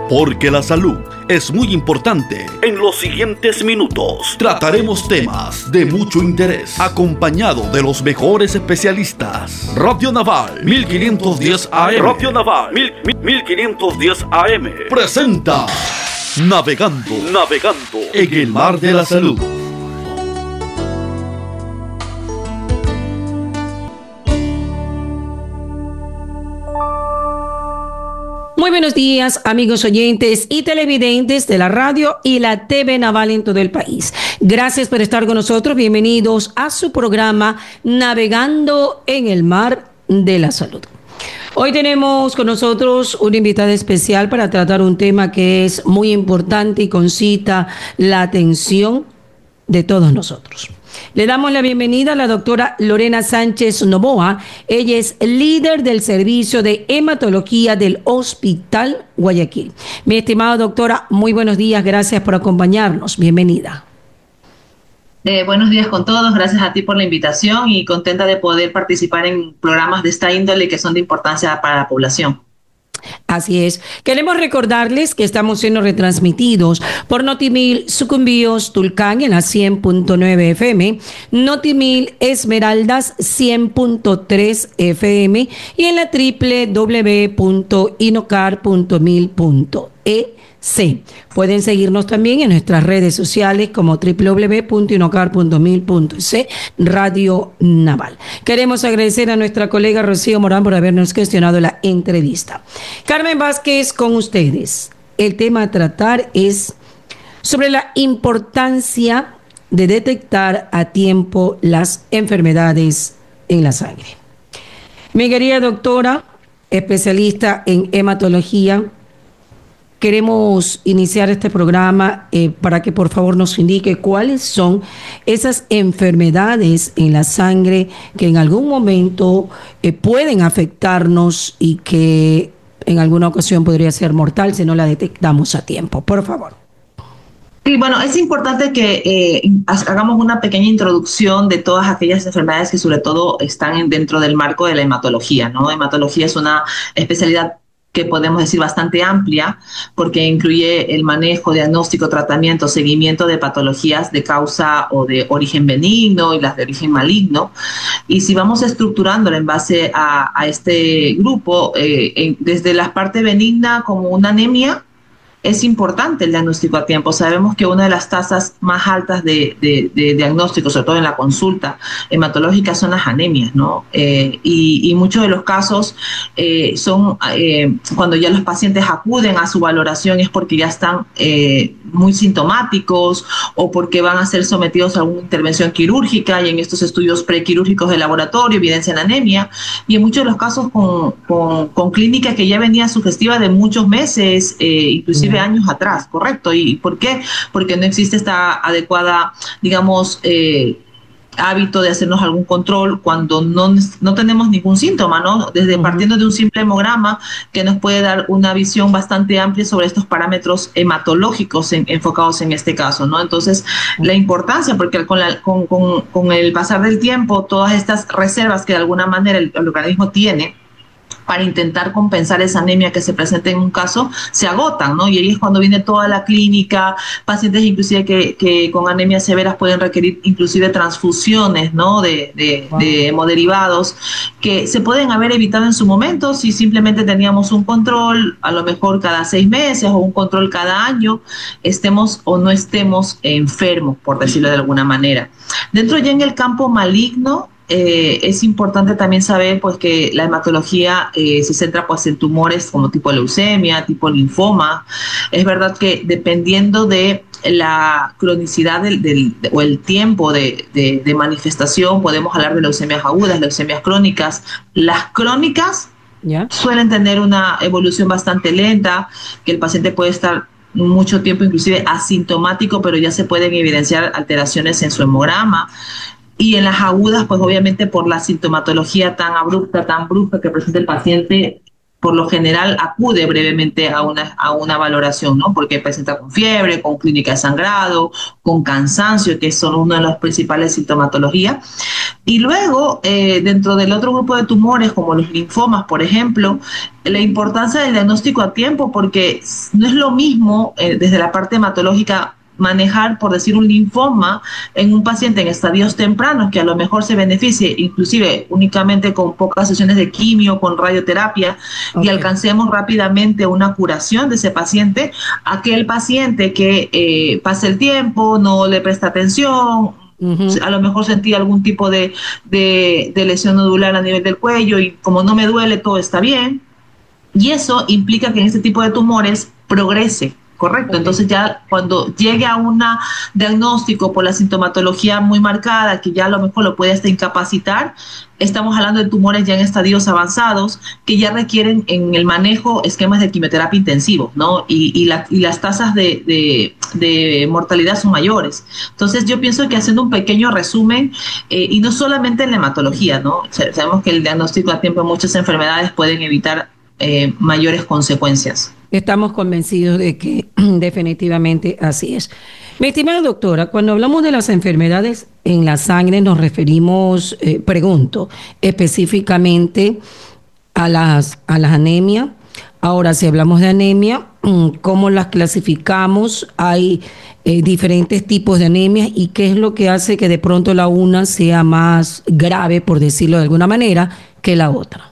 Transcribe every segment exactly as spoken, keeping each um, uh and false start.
Porque la salud es muy importante. En los siguientes minutos trataremos temas de mucho interés, acompañado de los mejores especialistas. Radio Naval mil quinientos diez A M. Radio Naval mil quinientos diez A M presenta Navegando, navegando en el mar de la salud. Muy buenos días, amigos oyentes y televidentes de la radio y la T V Naval en todo el país. Gracias por estar con nosotros. Bienvenidos a su programa Navegando en el Mar de la Salud. Hoy tenemos con nosotros una invitada especial para tratar un tema que es muy importante y concita la atención de todos nosotros. Le damos la bienvenida a la doctora Lorena Sánchez Novoa. Ella es líder del servicio de hematología del Hospital Guayaquil. Mi estimada doctora, muy buenos días. Gracias por acompañarnos. Bienvenida. Eh, buenos días con todos. Gracias a ti por la invitación y contenta de poder participar en programas de esta índole que son de importancia para la población. Así es. Queremos recordarles que estamos siendo retransmitidos por Notimil Sucumbíos Tulcán en la cien punto nueve F M, Notimil Esmeraldas cien punto tres F M y en la doble u doble u doble u punto inocar punto mil punto e c. Pueden seguirnos también en nuestras redes sociales como doble u doble u doble u punto inocar punto mil punto c, Radio Naval. Queremos agradecer a nuestra colega Rocío Morán por habernos gestionado la entrevista. Carmen Vázquez, con ustedes. El tema a tratar es sobre la importancia de detectar a tiempo las enfermedades en la sangre. Mi querida doctora, especialista en hematología, queremos iniciar este programa eh, para que por favor nos indique cuáles son esas enfermedades en la sangre que en algún momento eh, pueden afectarnos y que en alguna ocasión podría ser mortal si no la detectamos a tiempo. Por favor. Sí, bueno, es importante que eh, hagamos una pequeña introducción de todas aquellas enfermedades que sobre todo están dentro del marco de la hematología, ¿no? Hematología es una especialidad que podemos decir bastante amplia, porque incluye el manejo, diagnóstico, tratamiento, seguimiento de patologías de causa o de origen benigno y las de origen maligno. Y si vamos estructurándola en base a, a este grupo, eh, en, desde la parte benigna como una anemia, es importante el diagnóstico a tiempo. Sabemos que una de las tasas más altas de, de, de diagnóstico, sobre todo en la consulta hematológica, son las anemias, ¿no? Eh, y, y muchos de los casos eh, son eh, cuando ya los pacientes acuden a su valoración es porque ya están eh, muy sintomáticos o porque van a ser sometidos a alguna intervención quirúrgica y en estos estudios prequirúrgicos de laboratorio evidencian anemia. Y en muchos de los casos con, con, con clínica que ya venía sugestiva de muchos meses, eh, inclusive años atrás, ¿correcto? ¿Y por qué? Porque no existe esta adecuada, digamos, eh, hábito de hacernos algún control cuando no, no tenemos ningún síntoma, ¿no? Desde uh-huh. partiendo de un simple hemograma que nos puede dar una visión bastante amplia sobre estos parámetros hematológicos en, enfocados en este caso, ¿no? Entonces, uh-huh. la importancia, porque con, la, con, con, con el pasar del tiempo, todas estas reservas que de alguna manera el, el organismo tiene para intentar compensar esa anemia que se presenta en un caso, se agotan, ¿no? Y ahí es cuando viene toda la clínica, pacientes inclusive que, que con anemias severas pueden requerir inclusive transfusiones, ¿no? De, de, wow. de hemoderivados, que se pueden haber evitado en su momento si simplemente teníamos un control, a lo mejor cada seis meses o un control cada año, estemos o no estemos enfermos, por decirlo de alguna manera. Dentro ya en el campo maligno, Eh, es importante también saber pues que la hematología eh, se centra pues en tumores como tipo leucemia, tipo linfoma. Es verdad que dependiendo de la cronicidad del, del, de, o el tiempo de, de, de manifestación, podemos hablar de leucemias agudas, leucemias crónicas. Las crónicas yeah. suelen tener una evolución bastante lenta, que el paciente puede estar mucho tiempo inclusive asintomático, pero ya se pueden evidenciar alteraciones en su hemograma. Y en las agudas, pues obviamente por la sintomatología tan abrupta, tan brusca que presenta el paciente, por lo general acude brevemente a una, a una valoración, ¿no? Porque presenta con fiebre, con clínica de sangrado, con cansancio, que son una de las principales sintomatologías. Y luego, eh, dentro del otro grupo de tumores, como los linfomas, por ejemplo, la importancia del diagnóstico a tiempo, porque no es lo mismo eh, desde la parte hematológica manejar, por decir, un linfoma en un paciente en estadios tempranos que a lo mejor se beneficie inclusive únicamente con pocas sesiones de quimio, con radioterapia, okay, y alcancemos rápidamente una curación de ese paciente, aquel paciente que eh, pasa el tiempo, no le presta atención, uh-huh, a lo mejor sentí algún tipo de, de, de lesión nodular a nivel del cuello y como no me duele, todo está bien, y eso implica que en este tipo de tumores progrese. Correcto, okay. Entonces ya cuando llegue a un diagnóstico por la sintomatología muy marcada, que ya a lo mejor lo puede hasta incapacitar, estamos hablando de tumores ya en estadios avanzados que ya requieren en el manejo esquemas de quimioterapia intensivos, ¿no? Y, y, la, y las tasas de, de, de mortalidad son mayores. Entonces yo pienso que haciendo un pequeño resumen, eh, y no solamente en la hematología, ¿no? Sabemos que el diagnóstico a tiempo de muchas enfermedades pueden evitar eh, mayores consecuencias. Estamos convencidos de que definitivamente así es. Mi estimada doctora, cuando hablamos de las enfermedades en la sangre nos referimos, eh, pregunto, específicamente a las, a las anemias. Ahora, si hablamos de anemia, ¿cómo las clasificamos? Hay eh, diferentes tipos de anemias y qué es lo que hace que de pronto la una sea más grave, por decirlo de alguna manera, que la otra.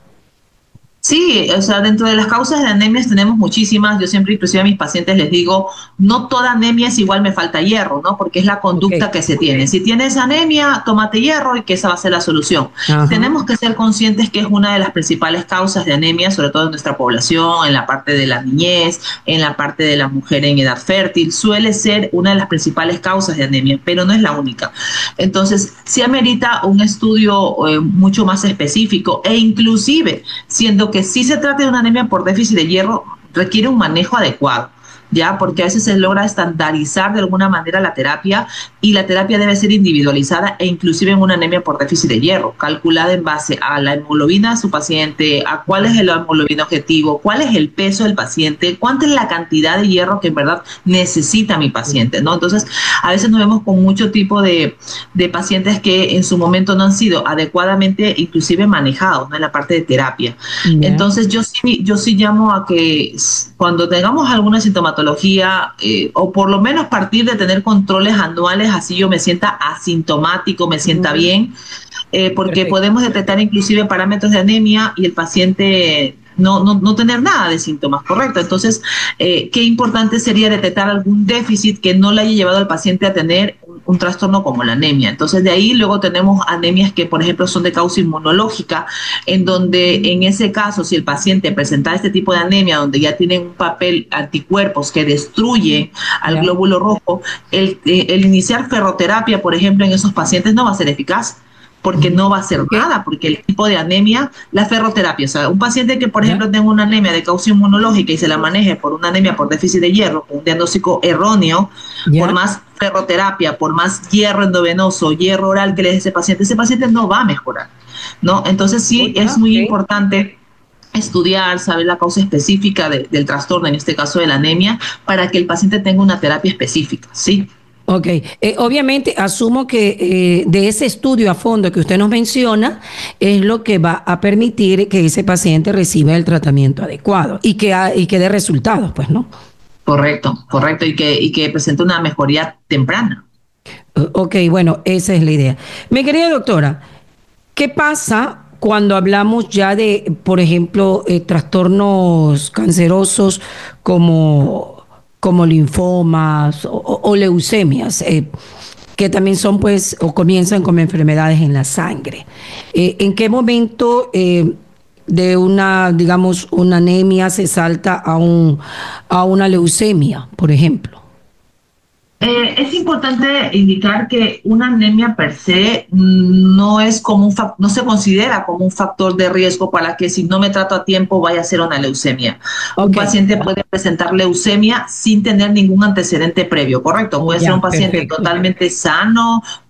Sí, o sea, dentro de las causas de anemias tenemos muchísimas. Yo siempre, inclusive a mis pacientes les digo, no toda anemia es igual, me falta hierro, ¿no? Porque es la conducta okay. que se tiene. Si tienes anemia, tómate hierro y que esa va a ser la solución. Ajá. Tenemos que ser conscientes que es una de las principales causas de anemia, sobre todo en nuestra población, en la parte de la niñez, en la parte de la mujer en edad fértil. Suele ser una de las principales causas de anemia, pero no es la única. Entonces, sí amerita un estudio eh, mucho más específico e inclusive, siendo que si se trata de una anemia por déficit de hierro, requiere un manejo adecuado, ¿ya? Porque a veces se logra estandarizar de alguna manera la terapia y la terapia debe ser individualizada e inclusive en una anemia por déficit de hierro, calculada en base a la hemoglobina de su paciente, a cuál es el hemoglobina objetivo, cuál es el peso del paciente, cuánta es la cantidad de hierro que en verdad necesita mi paciente, ¿no? Entonces, a veces nos vemos con mucho tipo de, de pacientes que en su momento no han sido adecuadamente inclusive manejados, ¿no? En la parte de terapia. Yeah. Entonces, yo sí, yo sí llamo a que cuando tengamos alguna sintomatología, eh, o por lo menos partir de tener controles anuales, así yo me sienta asintomático, me sienta mm. bien, eh, porque Perfecto. Podemos detectar inclusive parámetros de anemia y el paciente no, no, no tener nada de síntomas, correcto. Entonces, eh, qué importante sería detectar algún déficit que no le haya llevado al paciente a tener un, un trastorno como la anemia. Entonces, de ahí luego tenemos anemias que, por ejemplo, son de causa inmunológica, en donde en ese caso, si el paciente presenta este tipo de anemia, donde ya tienen un papel anticuerpos que destruyen al glóbulo rojo, el, el iniciar ferroterapia, por ejemplo, en esos pacientes no va a ser eficaz, porque no va a hacer okay. nada, porque el tipo de anemia, la ferroterapia, o sea, un paciente que, por ejemplo, tenga una anemia de causa inmunológica y se la maneje por una anemia por déficit de hierro, un diagnóstico erróneo, yeah. por más ferroterapia, por más hierro endovenoso, hierro oral que le dé ese paciente, ese paciente no va a mejorar, ¿no? Entonces sí, okay. es muy okay. importante estudiar, saber la causa específica de, del trastorno, en este caso de la anemia, para que el paciente tenga una terapia específica, ¿sí? Ok, eh, obviamente asumo que eh, de ese estudio a fondo que usted nos menciona es lo que va a permitir que ese paciente reciba el tratamiento adecuado y que, ha, y que dé resultados, pues, ¿no? Correcto, correcto, y que, y que presente una mejoría temprana. Ok, bueno, esa es la idea. Mi querida doctora, ¿qué pasa cuando hablamos ya de, por ejemplo, eh, trastornos cancerosos como... como linfomas o, o leucemias, eh, que también son, pues, o comienzan como enfermedades en la sangre? Eh, ¿En qué momento eh, de una, digamos, una anemia se salta a, un, a una leucemia, por ejemplo? Eh, es importante indicar que una anemia per se no es como un no se considera como un factor de riesgo para que si no me trato a tiempo vaya a ser una leucemia. Okay. Un paciente puede presentar leucemia sin tener ningún antecedente previo, ¿correcto? Puede ya, ser un paciente perfecto. Totalmente sano,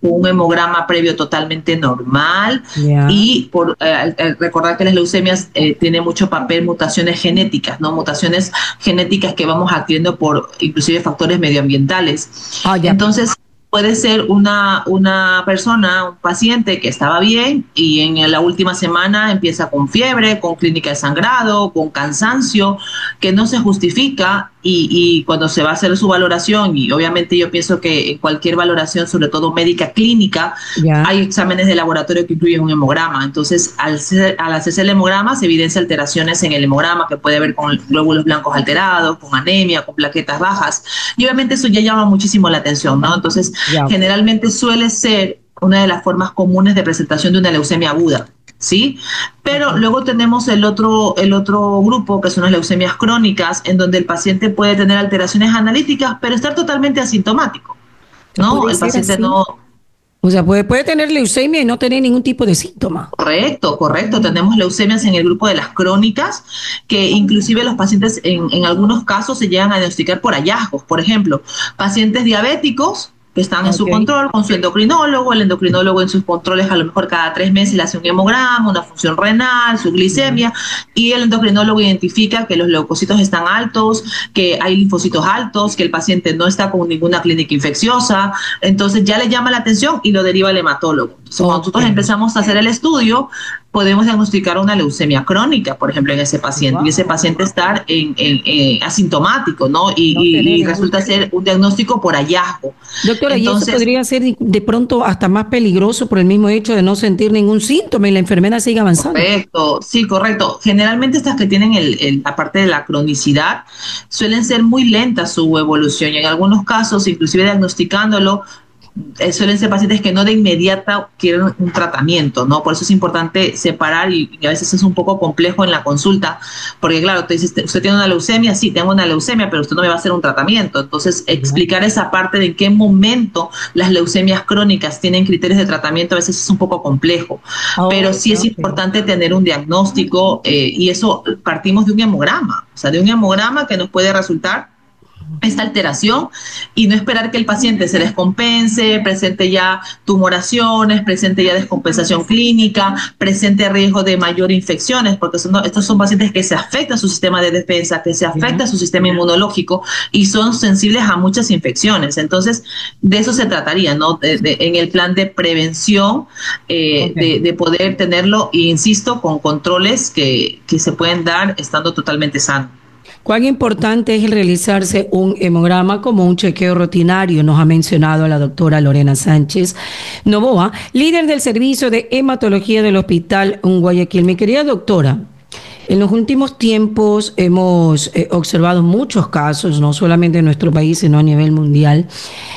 con un hemograma previo totalmente normal, yeah. y por eh, recordar que las leucemias eh, tienen mucho papel mutaciones genéticas, ¿no? Mutaciones genéticas que vamos adquiriendo por inclusive factores medioambientales. Oh, yeah. Entonces, puede ser una, una persona, un paciente que estaba bien y en la última semana empieza con fiebre, con clínica de sangrado, con cansancio, que no se justifica, y, y cuando se va a hacer su valoración, y obviamente yo pienso que en cualquier valoración, sobre todo médica clínica, yeah. hay exámenes de laboratorio que incluyen un hemograma. Entonces, al, ser, al hacerse el hemograma, se evidencia alteraciones en el hemograma que puede haber con glóbulos blancos alterados, con anemia, con plaquetas bajas, y obviamente eso ya llama muchísimo la atención, ¿no? Entonces, yeah. generalmente suele ser una de las formas comunes de presentación de una leucemia aguda, ¿sí? Pero uh-huh. luego tenemos el otro, el otro grupo, que son las leucemias crónicas, en donde el paciente puede tener alteraciones analíticas, pero estar totalmente asintomático, ¿no? El paciente así? no... O sea, puede, puede tener leucemia y no tener ningún tipo de síntoma. Correcto, correcto. Tenemos leucemias en el grupo de las crónicas, que inclusive los pacientes en, en algunos casos se llegan a diagnosticar por hallazgos. Por ejemplo, pacientes diabéticos que están okay. en su control con su endocrinólogo, el endocrinólogo en sus controles a lo mejor cada tres meses le hace un hemograma, una función renal, su glicemia, uh-huh. y el endocrinólogo identifica que los leucocitos están altos, que hay linfocitos altos, que el paciente no está con ninguna clínica infecciosa, entonces ya le llama la atención y lo deriva al hematólogo. Entonces, okay. cuando nosotros empezamos a hacer el estudio, podemos diagnosticar una leucemia crónica, por ejemplo, en ese paciente, wow. y ese paciente estar en, en, en asintomático, ¿no? Y, no y, y resulta ser un diagnóstico por hallazgo. Doctora, Entonces, ¿y eso podría ser de pronto hasta más peligroso por el mismo hecho de no sentir ningún síntoma y la enfermedad sigue avanzando? Correcto, sí, correcto. Generalmente estas que tienen el, el, la parte de la cronicidad suelen ser muy lentas su evolución, y en algunos casos, inclusive diagnosticándolo, Eh, suelen ser pacientes que no de inmediato quieren un tratamiento, ¿no? Por eso es importante separar, y, y a veces es un poco complejo en la consulta, porque claro, te dices, usted tiene una leucemia, sí, tengo una leucemia, pero usted no me va a hacer un tratamiento. Entonces, explicar esa parte de en qué momento las leucemias crónicas tienen criterios de tratamiento a veces es un poco complejo, oh, pero sí es okay. importante tener un diagnóstico, eh, y eso partimos de un hemograma, o sea, de un hemograma que nos puede resultar esta alteración, y no esperar que el paciente se descompense, presente ya tumoraciones, presente ya descompensación clínica, presente riesgo de mayor infecciones, porque son, estos son pacientes que se afecta su sistema de defensa, que se afecta su sistema inmunológico y son sensibles a muchas infecciones. Entonces, de eso se trataría, ¿no? De, de, en el plan de prevención, eh, okay. de, de poder tenerlo, e insisto, con controles que, que se pueden dar estando totalmente sano. Cuán importante es el realizarse un hemograma como un chequeo rutinario, nos ha mencionado la doctora Lorena Sánchez Novoa, líder del servicio de hematología del Hospital Guayaquil. Mi querida doctora, en los últimos tiempos hemos eh, observado muchos casos, no solamente en nuestro país, sino a nivel mundial,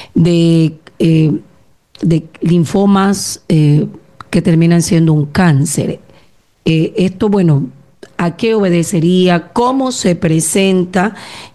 de, eh, de linfomas eh, que terminan siendo un cáncer. Eh, esto, bueno, ¿a qué obedecería? ¿Cómo se presenta?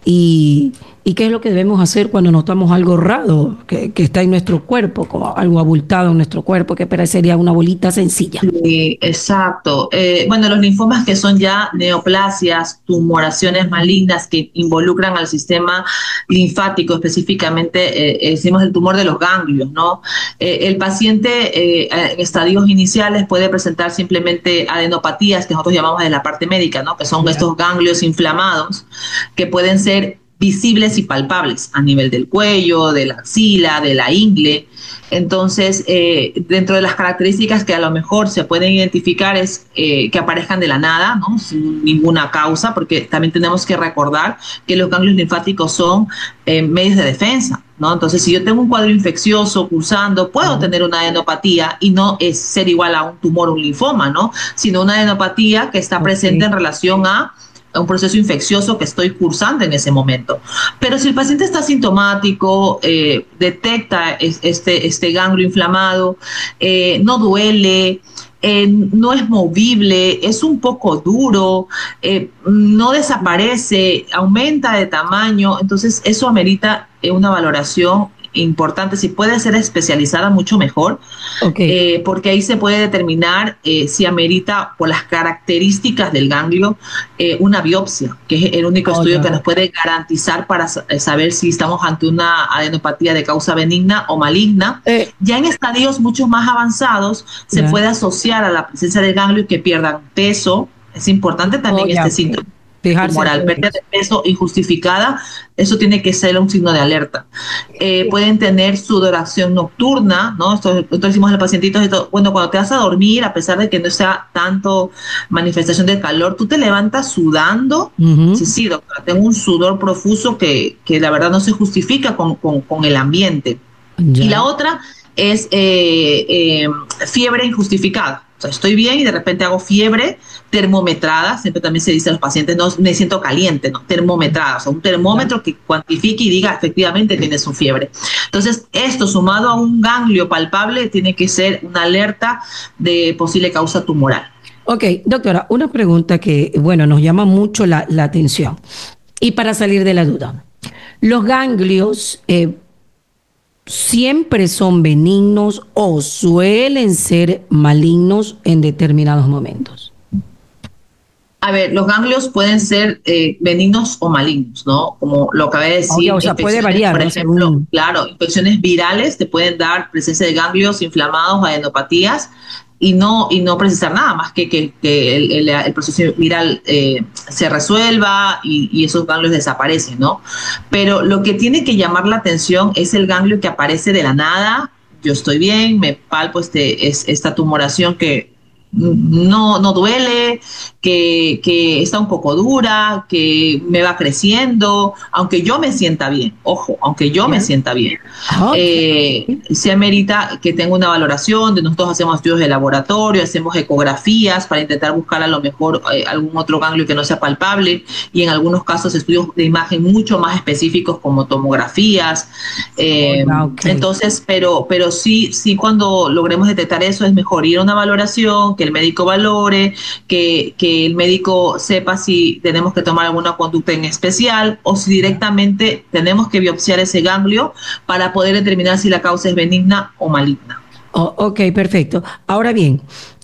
Y, y qué es lo que debemos hacer cuando notamos algo raro que, que está en nuestro cuerpo, como algo abultado en nuestro cuerpo, que parecería una bolita sencilla. Sí, exacto. Eh, bueno, los linfomas que son ya neoplasias, tumoraciones malignas que involucran al sistema linfático, específicamente eh, decimos el tumor de los ganglios, ¿no? Eh, el paciente eh, en estadios iniciales puede presentar simplemente adenopatías, que nosotros llamamos de la parte médica, ¿no? Que son estos ganglios inflamados que pueden ser visibles y palpables a nivel del cuello, de la axila, de la ingle. Entonces, eh, dentro de las características que a lo mejor se pueden identificar es eh, que aparezcan de la nada, ¿no? Sin ninguna causa, porque también tenemos que recordar que los ganglios linfáticos son eh, medios de defensa, ¿no? Entonces, si yo tengo un cuadro infeccioso cursando, puedo tener una adenopatía y no es ser igual a un tumor o un linfoma, ¿no? Sino una adenopatía que está presente okay. en relación a un proceso infeccioso que estoy cursando en ese momento. Pero si el paciente está sintomático, eh, detecta este, este ganglio inflamado, eh, no duele, eh, no es movible, es un poco duro, eh, no desaparece, aumenta de tamaño, entonces eso amerita eh, una valoración importante, si puede ser especializada, mucho mejor, Okay. eh, porque ahí se puede determinar eh, si amerita, por las características del ganglio, eh, una biopsia, que es el único Oh, estudio ya. que nos puede garantizar para sa- eh, saber si estamos ante una adenopatía de causa benigna o maligna. Eh, Ya en estadios mucho más avanzados se ya. puede asociar a la presencia del ganglio que pierdan peso. Es importante Oh, también ya, este ok. síntoma Fijarse en tumoral, todo pérdida eso. de peso injustificada, eso tiene que ser un signo de alerta. Eh, pueden tener sudoración nocturna, ¿no? Esto, esto decimos a los pacientitos, esto, bueno, cuando te vas a dormir, a pesar de que no sea tanto manifestación de calor, tú te levantas sudando. Ujú. Sí, sí, doctora, tengo un sudor profuso que, que la verdad no se justifica con, con, con el ambiente. Y Ya. la otra es eh, eh, fiebre injustificada. O sea, estoy bien y de repente hago fiebre termometrada. Siempre también se dice a los pacientes, no me siento caliente, no, termometrada. O sea, un termómetro que cuantifique y diga efectivamente tienes su fiebre. Entonces, esto sumado a un ganglio palpable tiene que ser una alerta de posible causa tumoral. Ok, doctora, una pregunta que, bueno, nos llama mucho la, la atención. Y para salir de la duda, ¿los ganglios eh, siempre son benignos o suelen ser malignos en determinados momentos? A ver, los ganglios pueden ser eh, benignos o malignos, ¿no? Como lo acabé de Oye, decir, o sea, puede infecciones, variar, por ¿no? ejemplo, Según... claro, infecciones virales te pueden dar presencia de ganglios inflamados, adenopatías, y no, y no precisar nada más que que, que el, el, el proceso viral eh, se resuelva y, y esos ganglios desaparecen, ¿no? Pero lo que tiene que llamar la atención es el ganglio que aparece de la nada. Yo estoy bien, me palpo este, es, esta tumoración que no, no duele, que, que está un poco dura, que me va creciendo, aunque yo me sienta bien, ojo, aunque yo me ¿Ya? sienta bien. Ok. Eh, se amerita que tenga una valoración, de nosotros hacemos estudios de laboratorio, hacemos ecografías para intentar buscar a lo mejor eh, algún otro ganglio que no sea palpable, y en algunos casos estudios de imagen mucho más específicos como tomografías. Oh, Eh, ya, ok. entonces, pero, pero sí, sí cuando logremos detectar eso es mejor ir a una valoración, que el médico valore, que, que el médico sepa si tenemos que tomar alguna conducta en especial o si directamente tenemos que biopsiar ese ganglio para poder determinar si la causa es benigna o maligna. Oh, ok, perfecto. Ahora bien,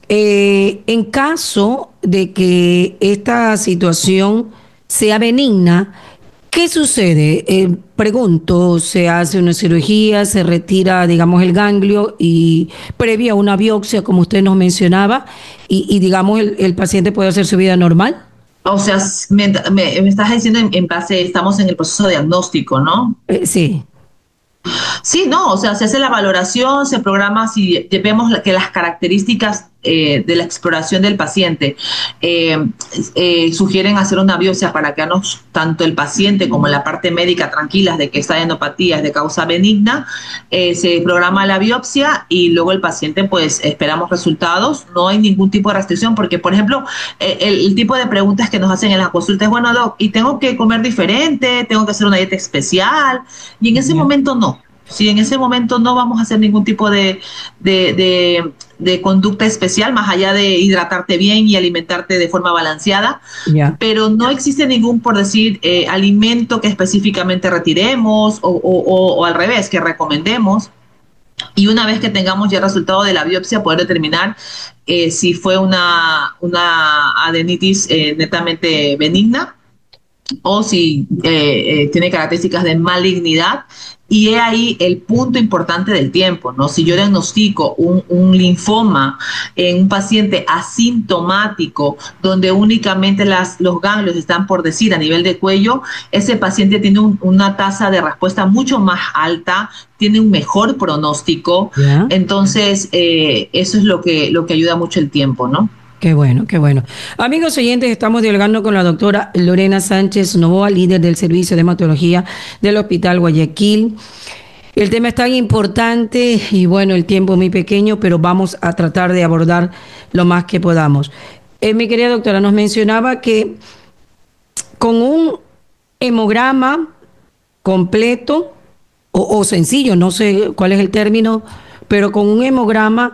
eh, en caso de que esta situación sea benigna, ¿qué sucede? Eh, pregunto, ¿se hace una cirugía, se retira, digamos, el ganglio y previa una biopsia, como usted nos mencionaba, y, y digamos, el, el paciente puede hacer su vida normal? O sea, me, me, me estás diciendo en, en base, estamos en el proceso diagnóstico, ¿no? Eh, sí. Sí, no, o sea, se hace la valoración, se programa si vemos que las características eh, de la exploración del paciente eh, eh, sugieren hacer una biopsia para quedarnos tanto el paciente como la parte médica tranquilas de que esta adenopatía es de causa benigna. Eh, se programa la biopsia y luego el paciente, pues, esperamos resultados. No hay ningún tipo de restricción porque, por ejemplo, eh, el, el tipo de preguntas que nos hacen en las consultas es, bueno, doc, ¿y tengo que comer diferente? ¿Tengo que hacer una dieta especial? Y en ese Ya. momento no. Si en ese momento no vamos a hacer ningún tipo de, de, de, de conducta especial, más allá de hidratarte bien y alimentarte de forma balanceada, Ya. pero no existe ningún, por decir, eh, alimento que específicamente retiremos o, o, o, o al revés, que recomendemos. Y una vez que tengamos ya el resultado de la biopsia, poder determinar eh, si fue una, una adenitis eh, netamente benigna o si eh, eh, tiene características de malignidad. Y he ahí el punto importante del tiempo, ¿no? Si yo diagnostico un, un linfoma en un paciente asintomático, donde únicamente las, los ganglios están, por decir, a nivel de cuello, ese paciente tiene un, una tasa de respuesta mucho más alta, tiene un mejor pronóstico. Ya. Entonces, eh, eso es lo que, lo que ayuda mucho el tiempo, ¿no? Qué bueno, qué bueno. Amigos oyentes, estamos dialogando con la doctora Lorena Sánchez Novoa, líder del Servicio de Hematología del Hospital Guayaquil. El tema es tan importante y bueno, el tiempo es muy pequeño, pero vamos a tratar de abordar lo más que podamos. Eh, mi querida doctora, nos mencionaba que con un hemograma completo o, o sencillo, no sé cuál es el término, pero con un hemograma,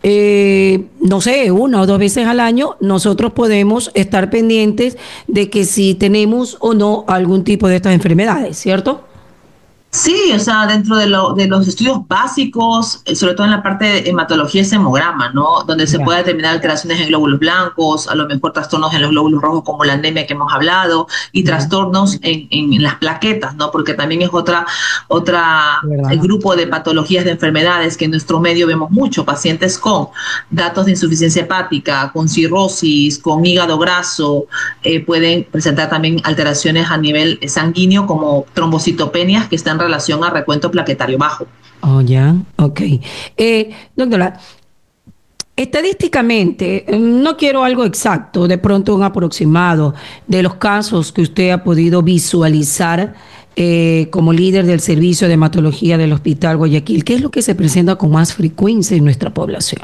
eh, no sé, una o dos veces al año, nosotros podemos estar pendientes de que si tenemos o no algún tipo de estas enfermedades, ¿cierto? Sí, o sea, dentro de, lo, de los estudios básicos, eh, sobre todo en la parte de hematología, es hemograma, ¿no? Donde se Ya. puede determinar alteraciones en glóbulos blancos, a lo mejor trastornos en los glóbulos rojos como la anemia que hemos hablado, y Ya, trastornos en, en las plaquetas, ¿no? Porque también es otra, otra el ¿verdad? grupo de patologías de enfermedades que en nuestro medio vemos mucho, pacientes con datos de insuficiencia hepática, con cirrosis, con hígado graso, eh, pueden presentar también alteraciones a nivel sanguíneo como trombocitopenias que están en relación a recuento plaquetario bajo. Oh, ya, ok. Eh, doctora, estadísticamente, eh, no quiero algo exacto, de pronto un aproximado de los casos que usted ha podido visualizar eh, como líder del servicio de hematología del Hospital Guayaquil. ¿Qué es lo que se presenta con más frecuencia en nuestra población?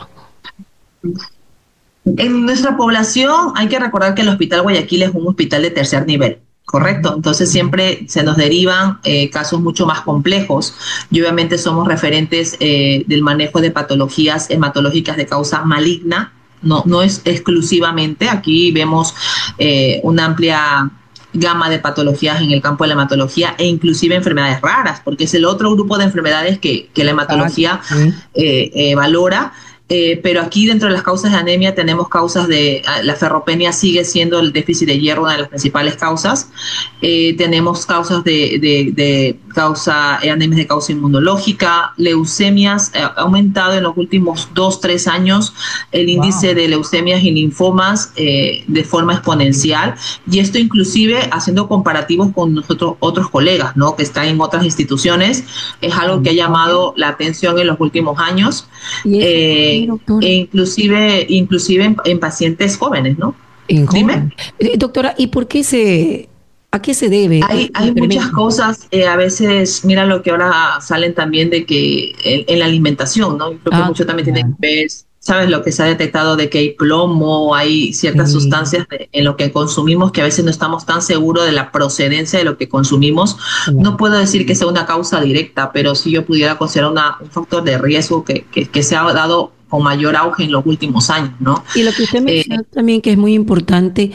En nuestra población hay que recordar que el Hospital Guayaquil es un hospital de tercer nivel. Correcto, entonces siempre se nos derivan eh, casos mucho más complejos y obviamente somos referentes eh, del manejo de patologías hematológicas de causa maligna, no, no es exclusivamente, aquí vemos eh, una amplia gama de patologías en el campo de la hematología e inclusive enfermedades raras, porque es el otro grupo de enfermedades que, que la Exacto, hematología sí. eh, eh, valora. Eh, pero aquí dentro de las causas de anemia tenemos causas de, la ferropenia sigue siendo el déficit de hierro una de las principales causas. Eh, tenemos causas de, de, de causa, eh, anemias de causa inmunológica, leucemias, eh, ha aumentado en los últimos dos, tres años el índice Wow. de leucemias y linfomas eh, de forma exponencial y esto inclusive haciendo comparativos con nosotros otros colegas, ¿no? Que están en otras instituciones, es algo que ha llamado la atención en los últimos años ¿Y eso por qué, eh, e doctora? inclusive, inclusive en, en pacientes jóvenes, ¿no? En Dime. joven. Eh, doctora, ¿y por qué se, a qué se debe Hay, este hay muchas incremento? cosas, eh, a veces, mira lo que ahora salen también de que en, en la alimentación, ¿no? Yo creo que Ah, mucho también tiene que claro. ver, sabes, lo que se ha detectado de que hay plomo, hay ciertas Sí, sustancias de- en lo que consumimos que a veces no estamos tan seguros de la procedencia de lo que consumimos. No claro. puedo decir que sea una causa directa, pero sí yo pudiera considerar una, un factor de riesgo que, que, que se ha dado con mayor auge en los últimos años, ¿no? Y lo que usted Eh, menciona también que es muy importante,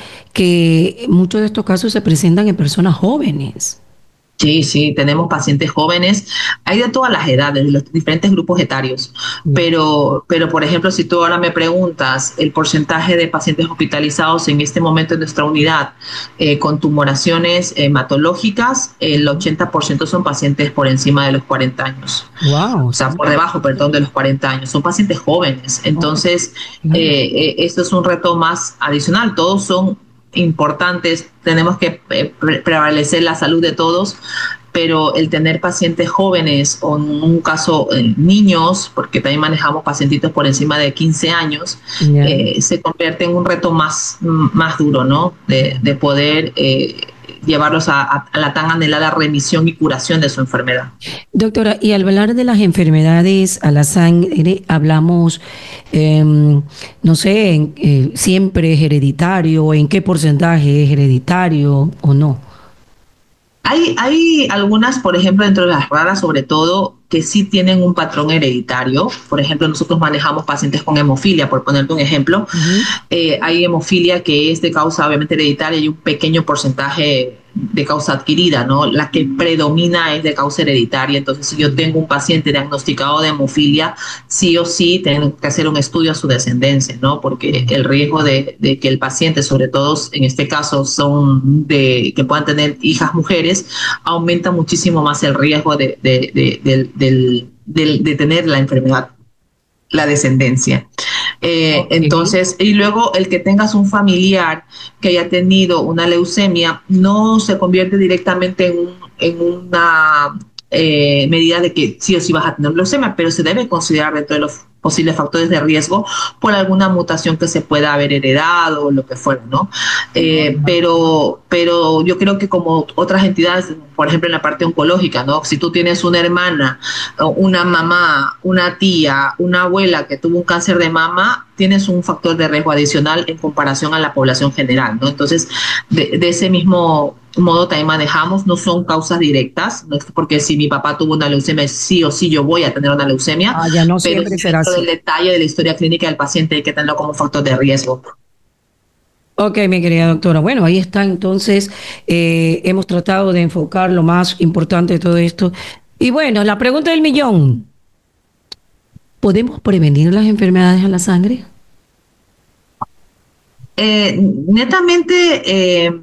que muchos de estos casos se presentan en personas jóvenes. Sí, sí, tenemos pacientes jóvenes, hay de todas las edades, de los diferentes grupos etarios, Ya. pero, pero por ejemplo, si tú ahora me preguntas el porcentaje de pacientes hospitalizados en este momento en nuestra unidad eh, con tumoraciones hematológicas, el ochenta por ciento son pacientes por encima de los cuarenta años, Wow, o sea, sí. por debajo, perdón, de los cuarenta años, son pacientes jóvenes, Oh, entonces claro. eh, eh, esto es un reto más adicional, todos son importantes, tenemos que eh, pre prevalecer la salud de todos, pero el tener pacientes jóvenes o en un caso eh, niños, porque también manejamos pacientitos por encima de quince años, Ya. eh, se convierte en un reto más, más duro, ¿no? De, de poder eh, llevarlos a, a, a la tan anhelada remisión y curación de su enfermedad. Doctora, y al hablar de las enfermedades a la sangre, hablamos, em, no sé, en- eh, siempre es hereditario, en qué porcentaje es hereditario o no. Hay, hay algunas, por ejemplo, dentro de las raras, sobre todo, que sí tienen un patrón hereditario. Por ejemplo, nosotros manejamos pacientes con hemofilia, por ponerte un ejemplo. Ujú. Eh, hay hemofilia que es de causa obviamente hereditaria y un pequeño porcentaje de causa adquirida, ¿no? La que predomina es de causa hereditaria. Entonces, si yo tengo un paciente diagnosticado de hemofilia, sí o sí tengo que hacer un estudio a su descendencia, ¿no? Porque el riesgo de, de que el paciente, sobre todo en este caso, son de que puedan tener hijas mujeres, aumenta muchísimo más el riesgo de, de, de, de, de, de, de tener la enfermedad, la descendencia. Eh, Ok. entonces, y luego el que tengas un familiar que haya tenido una leucemia no se convierte directamente en, un, en una eh, medida de que sí o sí vas a tener leucemia, pero se debe considerar dentro de los posibles factores de riesgo por alguna mutación que se pueda haber heredado o lo que fuera, ¿no? Eh, pero, pero yo creo que como otras entidades, por ejemplo en la parte oncológica, ¿no? Si tú tienes una hermana, una mamá, una tía, una abuela que tuvo un cáncer de mama, tienes un factor de riesgo adicional en comparación a la población general, ¿no? Entonces, de, de ese mismo modo también manejamos, no son causas directas, no es porque si mi papá tuvo una leucemia, sí o sí yo voy a tener una leucemia, Ah, ya no pero siempre sí será dentro del así. detalle de la historia clínica del paciente hay que tenerlo como factor de riesgo. Ok, mi querida doctora. Bueno, ahí está. Entonces, eh, hemos tratado de enfocar lo más importante de todo esto, Y bueno, la pregunta del millón. ¿Podemos prevenir las enfermedades a la sangre? Eh, netamente eh,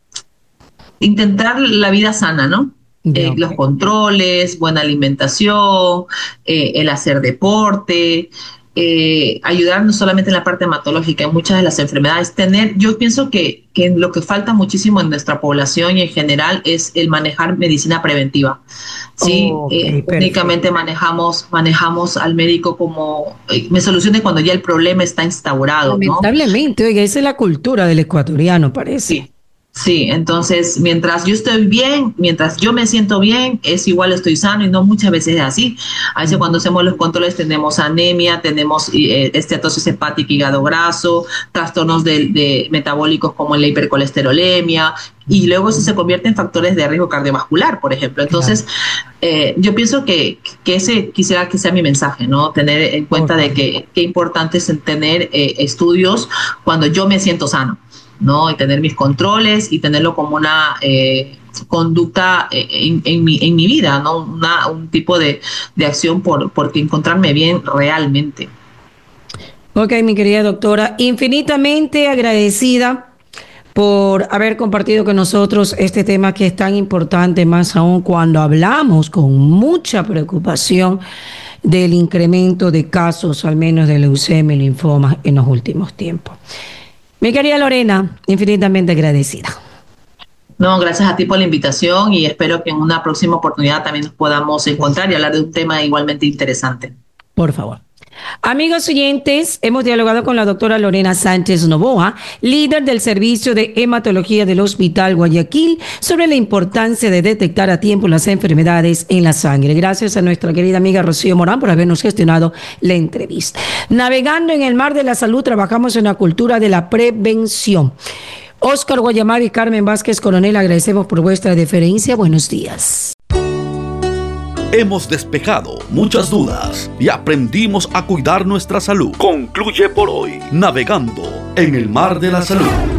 intentar la vida sana, ¿no? Ya, Eh, ok. los controles, buena alimentación, eh, el hacer deporte, eh, ayudar no solamente en la parte hematológica, en muchas de las enfermedades, tener, yo pienso que, que lo que falta muchísimo en nuestra población y en general es el manejar medicina preventiva. Sí, Ok, eh, perfecto. únicamente manejamos, manejamos al médico como eh, me solucione cuando ya el problema está instaurado, ¿no? Lamentablemente, oiga, esa es la cultura del ecuatoriano, parece. Sí, sí, entonces mientras yo estoy bien, mientras yo me siento bien, es igual estoy sano y no muchas veces es así. A veces cuando hacemos los controles tenemos anemia, tenemos eh, esteatosis hepática, hígado graso, trastornos de, de metabólicos como la hipercolesterolemia y luego eso se convierte en factores de riesgo cardiovascular, por ejemplo. Claro, Entonces, eh, yo pienso que, que ese quisiera que sea mi mensaje, ¿no? Tener en por cuenta de favor. que qué importante es tener eh, estudios cuando yo me siento sano. ¿No? Y tener mis controles y tenerlo como una eh, conducta en, en, mi, en mi vida, ¿no? Una, un tipo de, de acción por, por encontrarme bien realmente. Ok, mi querida doctora, infinitamente agradecida por haber compartido con nosotros este tema que es tan importante, más aún cuando hablamos con mucha preocupación del incremento de casos, al menos de leucemia y linfoma en los últimos tiempos. Mi querida Lorena, infinitamente agradecida. No, gracias a ti por la invitación y espero que en una próxima oportunidad también nos podamos encontrar y hablar de un tema igualmente interesante. Por favor. Amigos oyentes, hemos dialogado con la doctora Lorena Sánchez Novoa, líder del Servicio de Hematología del Hospital Guayaquil, sobre la importancia de detectar a tiempo las enfermedades en la sangre. Gracias a nuestra querida amiga Rocío Morán por habernos gestionado la entrevista. Navegando en el mar de la salud, trabajamos en la cultura de la prevención. Óscar Guayamar y Carmen Vázquez Coronel, agradecemos por vuestra deferencia. Buenos días. Hemos despejado muchas dudas y aprendimos a cuidar nuestra salud. Concluye por hoy Navegando en el Mar de la Salud.